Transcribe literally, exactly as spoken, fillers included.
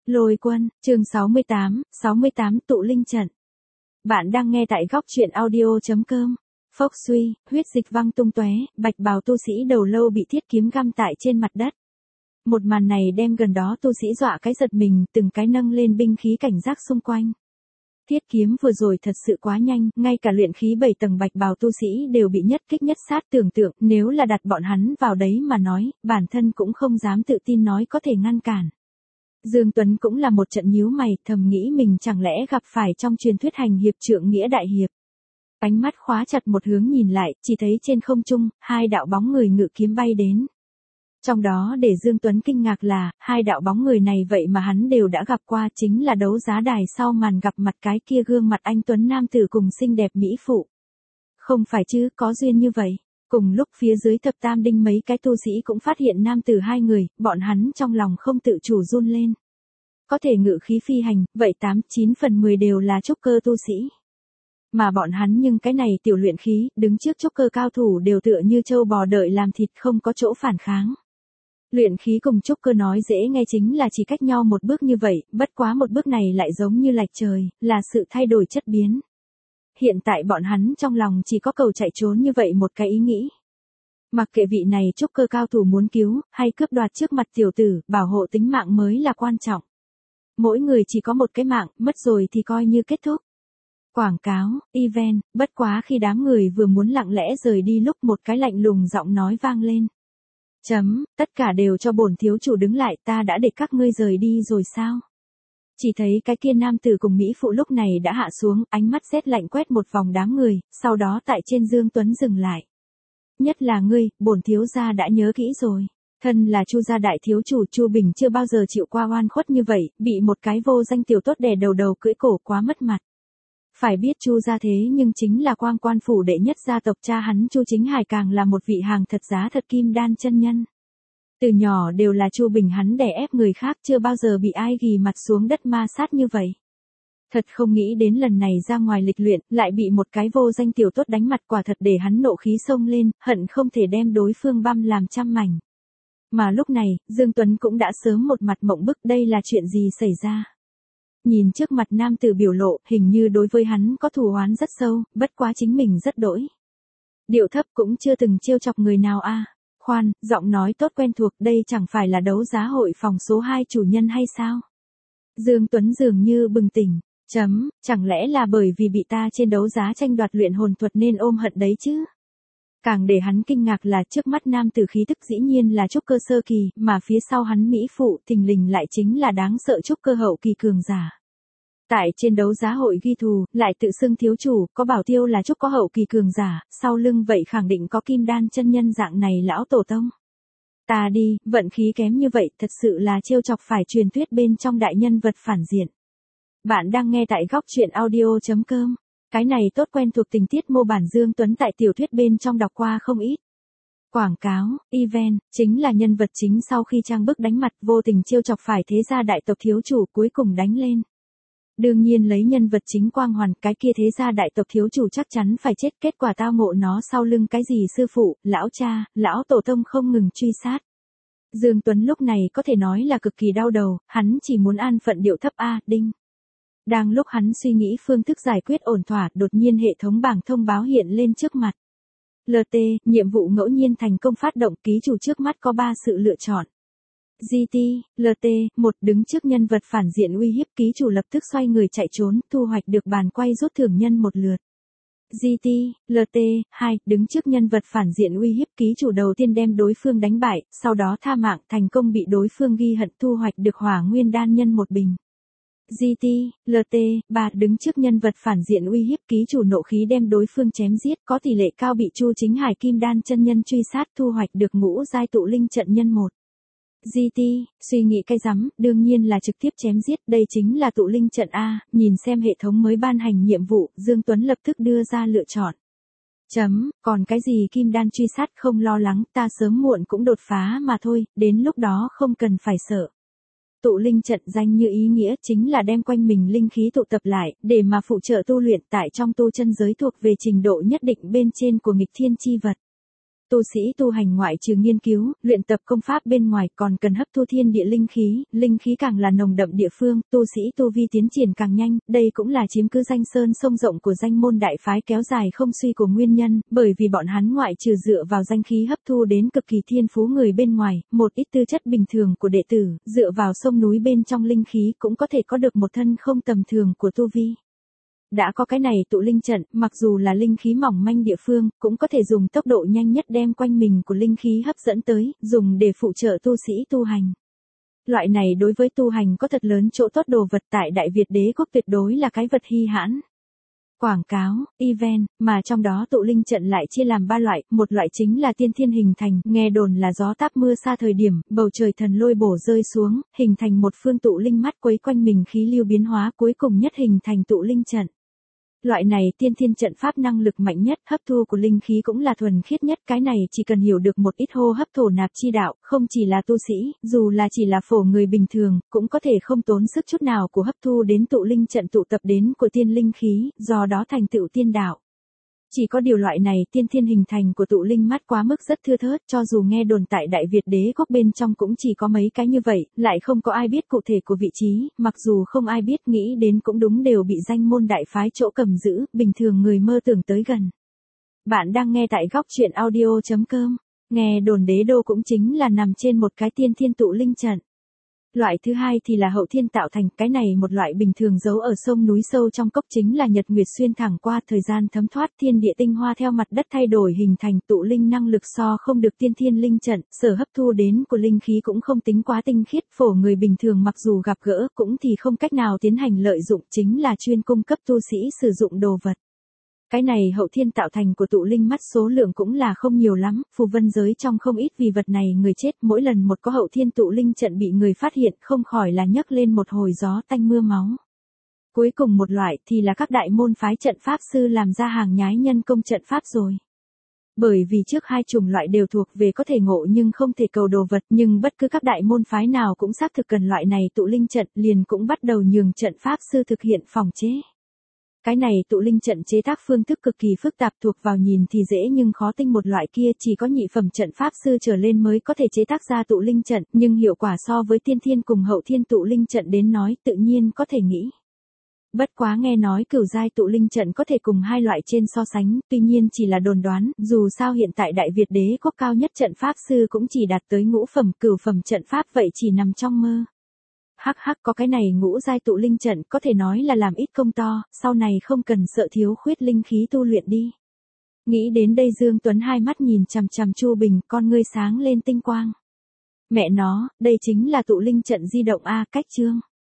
Lôi Quân, chương sáu mươi tám, sáu mươi tám tụ linh trận. Bạn đang nghe tại góc truyện audio chấm com. Phốc suy, huyết dịch văng tung tóe, bạch bào tu sĩ đầu lâu bị thiết kiếm găm tại trên mặt đất. Một màn này đem gần đó tu sĩ dọa cái giật mình, từng cái nâng lên binh khí cảnh giác xung quanh. Thiết kiếm vừa rồi thật sự quá nhanh, ngay cả luyện khí bảy tầng bạch bào tu sĩ đều bị nhất kích nhất sát, tưởng tượng nếu là đặt bọn hắn vào đấy mà nói, bản thân cũng không dám tự tin nói có thể ngăn cản. Dương Tuấn cũng là một trận nhíu mày, thầm nghĩ mình chẳng lẽ gặp phải trong truyền thuyết hành hiệp trượng nghĩa đại hiệp. Ánh mắt khóa chặt một hướng nhìn lại, chỉ thấy trên không trung, hai đạo bóng người ngự kiếm bay đến. Trong đó để Dương Tuấn kinh ngạc là, hai đạo bóng người này vậy mà hắn đều đã gặp qua, chính là đấu giá đài sau màn gặp mặt cái kia gương mặt anh Tuấn nam tử cùng xinh đẹp mỹ phụ. Không phải chứ, có duyên như vậy. Cùng lúc phía dưới thập tam đinh mấy cái tu sĩ cũng phát hiện nam tử hai người, bọn hắn trong lòng không tự chủ run lên. Có thể ngự khí phi hành, vậy tám chín phần mười đều là trúc cơ tu sĩ. Mà bọn hắn nhưng cái này tiểu luyện khí, đứng trước trúc cơ cao thủ đều tựa như trâu bò đợi làm thịt, không có chỗ phản kháng. Luyện khí cùng trúc cơ nói dễ nghe chính là chỉ cách nhau một bước như vậy, bất quá một bước này lại giống như lệch trời, là sự thay đổi chất biến. Hiện tại bọn hắn trong lòng chỉ có cầu chạy trốn như vậy một cái ý nghĩ. Mặc kệ vị này trúc cơ cao thủ muốn cứu, hay cướp đoạt trước mặt tiểu tử, bảo hộ tính mạng mới là quan trọng. Mỗi người chỉ có một cái mạng, mất rồi thì coi như kết thúc. Quảng cáo, event, bất quá khi đám người vừa muốn lặng lẽ rời đi lúc một cái lạnh lùng giọng nói vang lên. Chấm, tất cả đều cho bổn thiếu chủ đứng lại, ta đã để các ngươi rời đi rồi sao? Chỉ thấy cái kia nam tử cùng mỹ phụ lúc này đã hạ xuống, ánh mắt rét lạnh quét một vòng đám người, sau đó tại trên Dương Tuấn dừng lại. Nhất là ngươi, bổn thiếu gia đã nhớ kỹ rồi. Thân là Chu gia đại thiếu chủ, Chu Bình chưa bao giờ chịu qua oan khuất như vậy, bị một cái vô danh tiểu tốt đè đầu đầu cưỡi cổ quá mất mặt. Phải biết Chu gia thế nhưng chính là quang quan phủ đệ nhất gia tộc, cha hắn Chu Chính Hải càng là một vị hàng thật giá thật kim đan chân nhân. Từ nhỏ đều là Chu Bình hắn đè ép người khác, chưa bao giờ bị ai ghì mặt xuống đất ma sát như vậy. Thật không nghĩ đến lần này ra ngoài lịch luyện, lại bị một cái vô danh tiểu tốt đánh mặt, quả thật để hắn nộ khí xông lên, hận không thể đem đối phương băm làm trăm mảnh. Mà lúc này, Dương Tuấn cũng đã sớm một mặt mộng bức, đây là chuyện gì xảy ra. Nhìn trước mặt nam tử biểu lộ, hình như đối với hắn có thù oán rất sâu, bất quá chính mình rất đỗi. Điệu thấp cũng chưa từng trêu chọc người nào a. À. Khoan, giọng nói tốt quen thuộc, đây chẳng phải là đấu giá hội phòng số hai chủ nhân hay sao? Dương Tuấn dường như bừng tỉnh, chấm, chẳng lẽ là bởi vì bị ta trên đấu giá tranh đoạt luyện hồn thuật nên ôm hận đấy chứ? Càng để hắn kinh ngạc là trước mắt nam tử khí tức dĩ nhiên là trúc cơ sơ kỳ, mà phía sau hắn mỹ phụ thình lình lại chính là đáng sợ trúc cơ hậu kỳ cường giả. Tại trên đấu giá hội ghi thù, lại tự xưng thiếu chủ, có bảo tiêu là trúc có hậu kỳ cường giả, sau lưng vậy khẳng định có kim đan chân nhân dạng này lão tổ tông. Ta đi, vận khí kém như vậy, thật sự là trêu chọc phải truyền thuyết bên trong đại nhân vật phản diện. Bạn đang nghe tại góc truyện audio chấm com. Cái này tốt quen thuộc tình tiết mô bản Dương Tuấn tại tiểu thuyết bên trong đọc qua không ít. Quảng cáo, event, chính là nhân vật chính sau khi trang bức đánh mặt vô tình trêu chọc phải thế gia đại tộc thiếu chủ cuối cùng đánh lên. Đương nhiên lấy nhân vật chính quang hoàn, cái kia thế gia đại tộc thiếu chủ chắc chắn phải chết, kết quả tao ngộ nó sau lưng cái gì sư phụ, lão cha, lão tổ tông không ngừng truy sát. Dương Tuấn lúc này có thể nói là cực kỳ đau đầu, hắn chỉ muốn an phận điệu thấp a, đinh. Đang lúc hắn suy nghĩ phương thức giải quyết ổn thỏa, đột nhiên hệ thống bảng thông báo hiện lên trước mặt. lờ tê, nhiệm vụ ngẫu nhiên thành công phát động, ký chủ trước mắt có ba sự lựa chọn. giê tê, lờ tê, một, đứng trước nhân vật phản diện uy hiếp, ký chủ lập tức xoay người chạy trốn, thu hoạch được bàn quay rút thưởng nhân một lượt. giê tê, lờ tê, hai, đứng trước nhân vật phản diện uy hiếp, ký chủ đầu tiên đem đối phương đánh bại, sau đó tha mạng, thành công bị đối phương ghi hận, thu hoạch được hỏa nguyên đan nhân một bình. giê tê, lờ tê, ba, đứng trước nhân vật phản diện uy hiếp, ký chủ nộ khí đem đối phương chém giết, có tỷ lệ cao bị Chu Chính Hải kim đan chân nhân truy sát, thu hoạch được ngũ giai tụ linh trận nhân một. giê tê, suy nghĩ cái rắm, đương nhiên là trực tiếp chém giết, đây chính là tụ linh trận A, nhìn xem hệ thống mới ban hành nhiệm vụ, Dương Tuấn lập tức đưa ra lựa chọn. Chấm, còn cái gì kim đan truy sát không lo lắng, ta sớm muộn cũng đột phá mà thôi, đến lúc đó không cần phải sợ. Tụ linh trận danh như ý nghĩa chính là đem quanh mình linh khí tụ tập lại, để mà phụ trợ tu luyện tại trong tu chân giới thuộc về trình độ nhất định bên trên của nghịch thiên chi vật. tu sĩ tu hành ngoại trừ nghiên cứu, luyện tập công pháp bên ngoài còn cần hấp thu thiên địa linh khí, linh khí càng là nồng đậm địa phương, tu sĩ tu vi tiến triển càng nhanh, đây cũng là chiếm cứ danh sơn sông rộng của danh môn đại phái kéo dài không suy của nguyên nhân, bởi vì bọn hắn ngoại trừ dựa vào danh khí hấp thu đến cực kỳ thiên phú người bên ngoài, một ít tư chất bình thường của đệ tử, dựa vào sông núi bên trong linh khí cũng có thể có được một thân không tầm thường của tu vi. Đã có cái này tụ linh trận, mặc dù là linh khí mỏng manh địa phương, cũng có thể dùng tốc độ nhanh nhất đem quanh mình của linh khí hấp dẫn tới, dùng để phụ trợ tu sĩ tu hành. Loại này đối với tu hành có thật lớn chỗ tốt đồ vật tại Đại Việt đế quốc tuyệt đối là cái vật hy hãn. Quảng cáo, event, mà trong đó tụ linh trận lại chia làm ba loại, một loại chính là tiên thiên hình thành, nghe đồn là gió táp mưa xa thời điểm, bầu trời thần lôi bổ rơi xuống, hình thành một phương tụ linh mắt quấy quanh mình khí lưu biến hóa cuối cùng nhất hình thành tụ linh trận. Loại này tiên thiên trận pháp năng lực mạnh nhất, hấp thu của linh khí cũng là thuần khiết nhất, cái này chỉ cần hiểu được một ít hô hấp thổ nạp chi đạo, không chỉ là tu sĩ, dù là chỉ là phổ người bình thường, cũng có thể không tốn sức chút nào của hấp thu đến tụ linh trận tụ tập đến của tiên linh khí, do đó thành tựu tiên đạo. Chỉ có điều loại này tiên thiên hình thành của tụ linh mắt quá mức rất thưa thớt, cho dù nghe đồn tại Đại Việt đế quốc bên trong cũng chỉ có mấy cái như vậy, lại không có ai biết cụ thể của vị trí, mặc dù không ai biết nghĩ đến cũng đúng đều bị danh môn đại phái chỗ cầm giữ, bình thường người mơ tưởng tới gần. Bạn đang nghe tại góc truyện audio chấm com, nghe đồn đế đô cũng chính là nằm trên một cái tiên thiên tụ linh trận. Loại thứ hai thì là hậu thiên tạo thành, cái này một loại bình thường giấu ở sông núi sâu trong cốc chính là nhật nguyệt xuyên thẳng qua, thời gian thấm thoát thiên địa tinh hoa theo mặt đất thay đổi hình thành tụ linh năng lực so không được tiên thiên linh trận, sở hấp thu đến của linh khí cũng không tính quá tinh khiết, phổ người bình thường mặc dù gặp gỡ cũng thì không cách nào tiến hành lợi dụng, chính là chuyên cung cấp tu sĩ sử dụng đồ vật. Cái này hậu thiên tạo thành của tụ linh mắt số lượng cũng là không nhiều lắm, phù vân giới trong không ít vì vật này người chết, mỗi lần một có hậu thiên tụ linh trận bị người phát hiện không khỏi là nhấc lên một hồi gió tanh mưa máu. Cuối cùng một loại thì là các đại môn phái trận pháp sư làm ra hàng nhái nhân công trận pháp rồi. Bởi vì trước hai chủng loại đều thuộc về có thể ngộ nhưng không thể cầu đồ vật, nhưng bất cứ các đại môn phái nào cũng xác thực cần loại này tụ linh trận, liền cũng bắt đầu nhường trận pháp sư thực hiện phòng chế. Cái này tụ linh trận chế tác phương thức cực kỳ phức tạp, thuộc vào nhìn thì dễ nhưng khó tinh một loại kia, chỉ có nhị phẩm trận pháp sư trở lên mới có thể chế tác ra tụ linh trận, nhưng hiệu quả so với tiên thiên cùng hậu thiên tụ linh trận đến nói tự nhiên có thể nghĩ. Bất quá nghe nói cửu giai tụ linh trận có thể cùng hai loại trên so sánh, tuy nhiên chỉ là đồn đoán, dù sao hiện tại Đại Việt đế quốc cao nhất trận pháp sư cũng chỉ đạt tới ngũ phẩm, cửu phẩm trận pháp vậy chỉ nằm trong mơ. Hắc hắc, có cái này ngũ giai tụ linh trận có thể nói là làm ít công to, sau này không cần sợ thiếu khuyết linh khí tu luyện đi. Nghĩ đến đây Dương Tuấn hai mắt nhìn chằm chằm Chu Bình, con ngươi sáng lên tinh quang. Mẹ nó, đây chính là tụ linh trận di động a, cách chương.